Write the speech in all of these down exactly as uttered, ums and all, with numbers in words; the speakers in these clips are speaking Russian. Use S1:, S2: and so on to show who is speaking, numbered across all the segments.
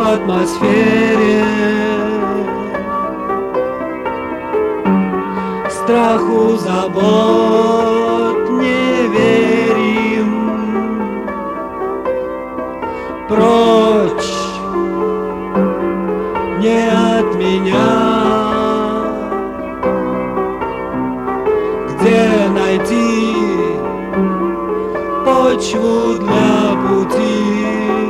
S1: атмосфере страху, забот не верим. Прочь, не от меня. Где найти почву для пути?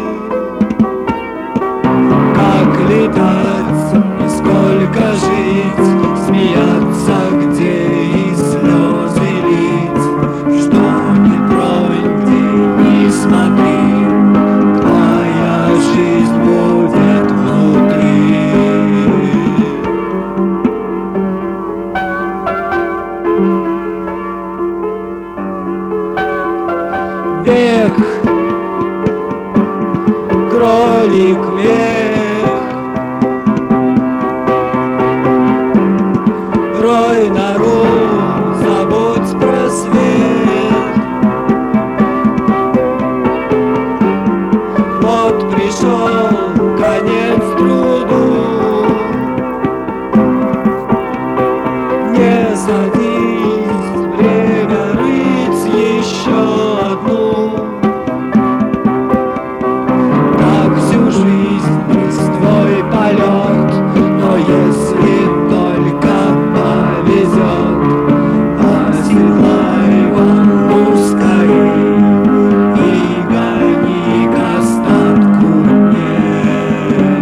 S1: Как летать и сколько жить, смеяться где и слезы лить. Что ни тронь, где ни смотри, твоя жизнь будет внутри. Век, кролик век, рой нору, забудь про свет. Вот пришел конец труду, не садись, время рыть еще одну. Так всю жизнь твой полет, но если только повезет, оседлай волну скорей и гони к остатку дней.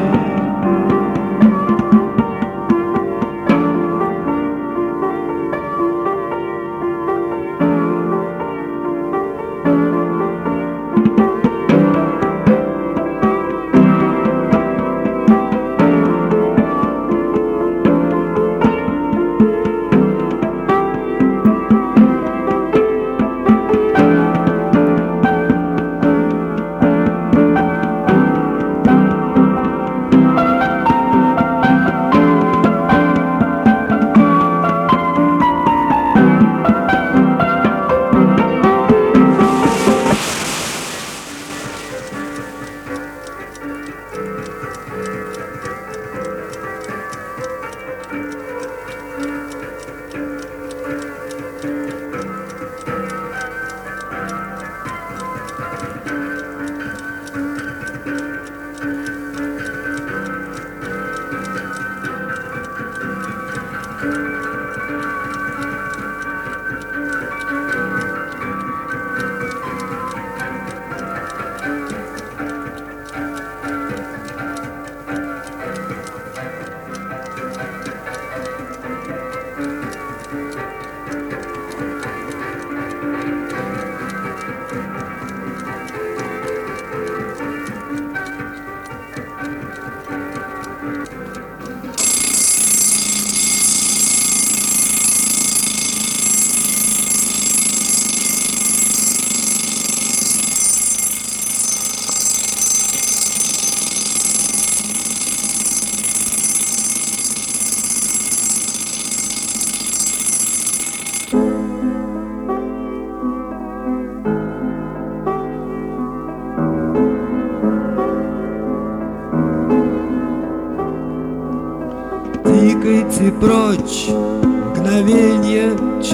S1: Тикайте прочь, мгновенье,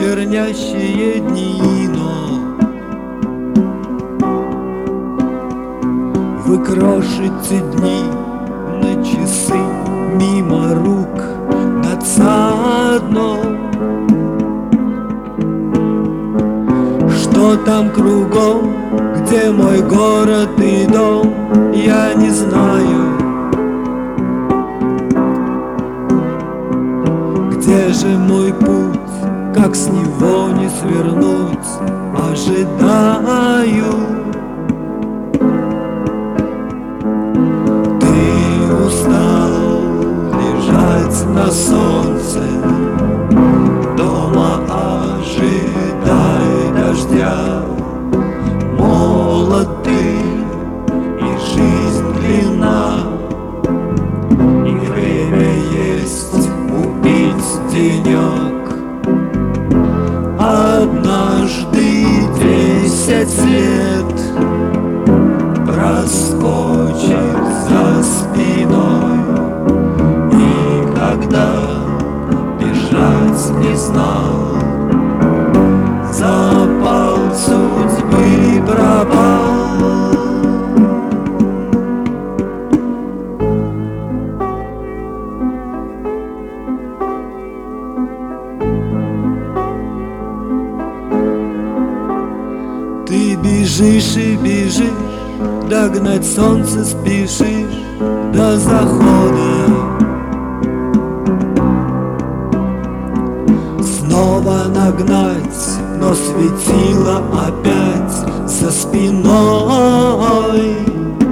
S1: чернящие дни, но вы крошите дни на часы мимо рук надсадно. Что там кругом, где мой город и дом, я не знаю. Где же мой путь, как с него не свернуть? Ожидаю. Ты устал лежать на солнце, дома ожидай дождя. Молод ты, и жизнь длинна, и время есть убить денек. Однажды десять лет проскочит за не знал, запал судьбы пропал. Ты бежишь и бежишь, догнать солнце спешишь до захода. Снова нагнать, но светило опять за спиной.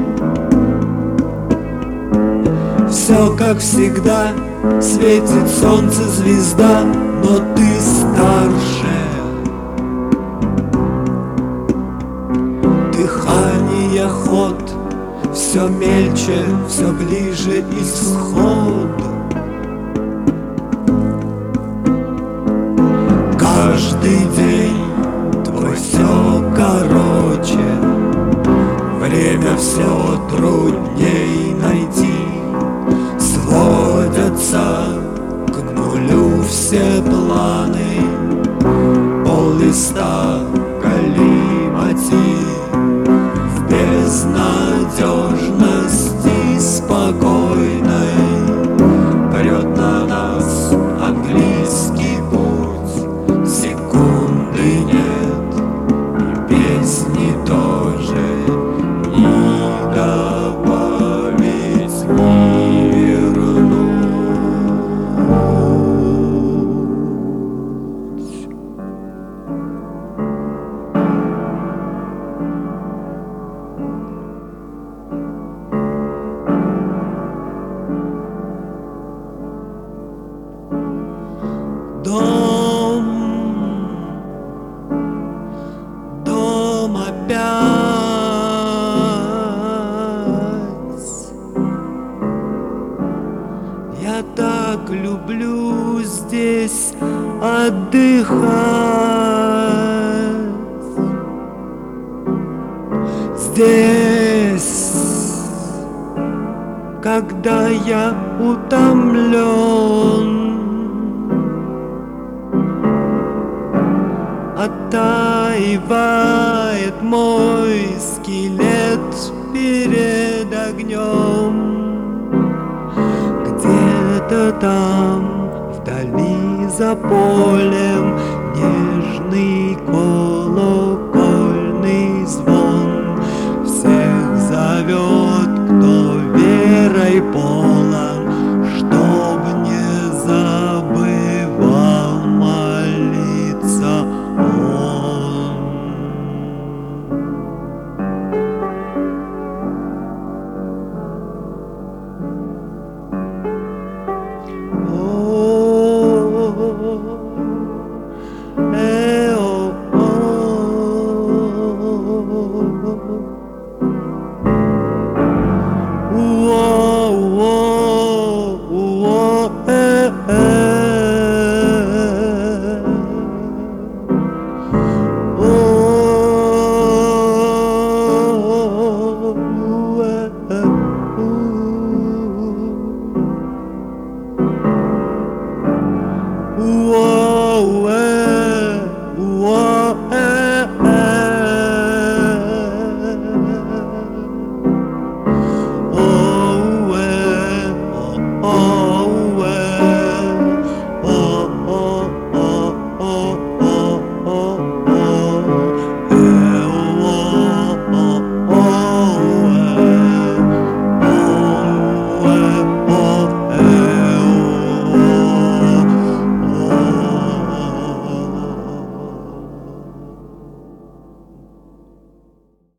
S1: Все как всегда, светит солнце, звезда, но ты старше. Дыхание, ход, все мельче, все ближе исход. Каждый день твой все короче, время все трудней найти. Сводятся к нулю все планы, пол листа галимати. В безнадежности спокойной прет на нас английский путь. Секунды нет, и песни тоже, не добавить, не вернуть. Дом, дом опять. Я так люблю здесь отдыхать. Здесь, когда я утомлен, оттаивает мой скелет перед огнем. Где-то там, вдали за полем,